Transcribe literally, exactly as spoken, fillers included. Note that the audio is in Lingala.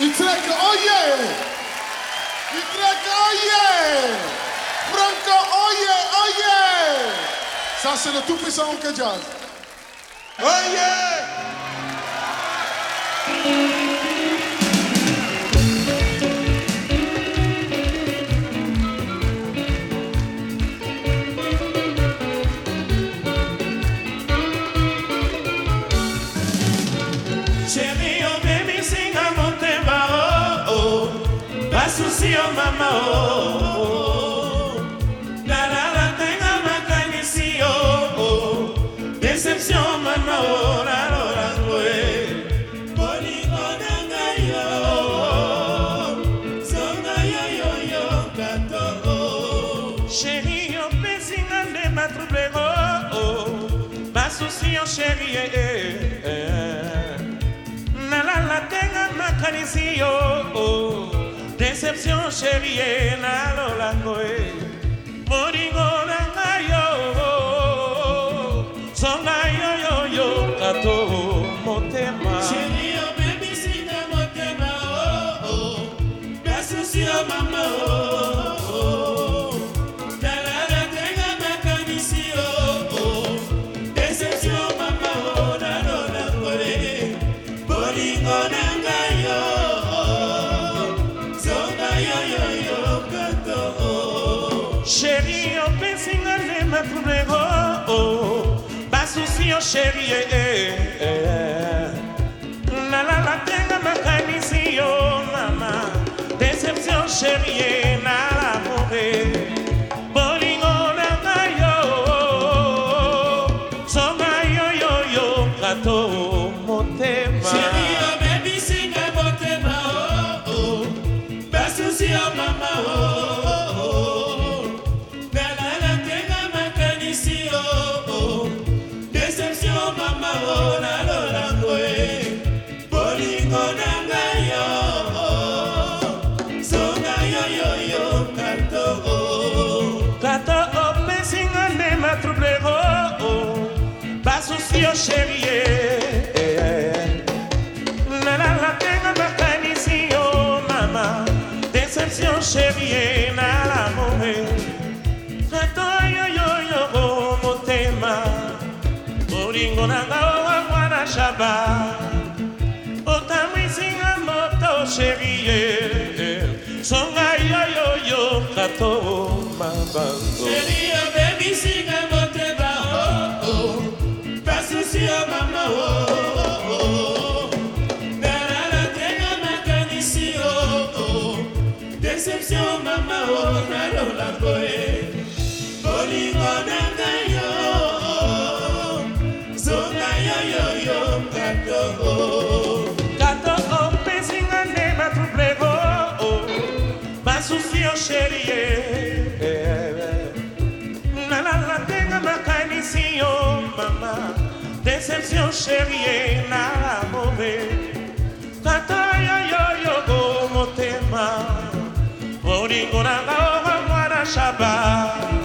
Utreka, oh yeah! Utreka, oh yeah! Franco, oh yeah, oh yeah! Ça, c'est le tout-puissant Oncle Jazz. Oh yeah! Chérie, oh baby, sing a monte ma oh oh. Pas souci oh mama oh oh. La la la tenga makani si oh oh. Déception mama oh la la la ouais. Bolingo nanga yo. Songa yo yo yo kato oh. Chérie, oh baby, sing a de ma trouble oh oh. Pas souci oh chérie eh eh eh. La tenga makanisi yo oh. Déception chérie na lo langoe moringo na yo songa yo yo yo kato motema chérie oh baby singa motema oh oh basusi oh mama oh oh la la la tenga makanisi oh oh déception mama oh na lo langoe bolingo nanga yo songa yo yo yo kato chérie on pensinga ne ma trouble oh oh basusi oh chérie eh eh la la la tenga makanisi yo mama déception chérie na la mourir bolingo nanga yo songa yo yo yo kato motema chérie oh baby singa motema oh oh basusi oh mama oh oh la la la tenga makanisi oh oh déception mama oh na lo langoe bolingo nanga yo songa yo yo yo kato oh kato oh pesinga ne ma trouble oh oh basusi oh chérie déception chérie na la mourir kato yo yo yo go motema bolingo nanga o mwana shaba otamwisinga moto chérie songa yo yo yo kato mabango chérie oh baby singa motema oh oh basusi oh mama oh oh déception mama oh na lo langoe bolingo nanga yo songa yo yo yo kato kato oh pesinga ne ma trouble oh oh basusi oh chérie na la la tenga makanisi oh mama déception chérie na la mauvaise kato yo yo yo go motema bolingo nanga oh mwana shaba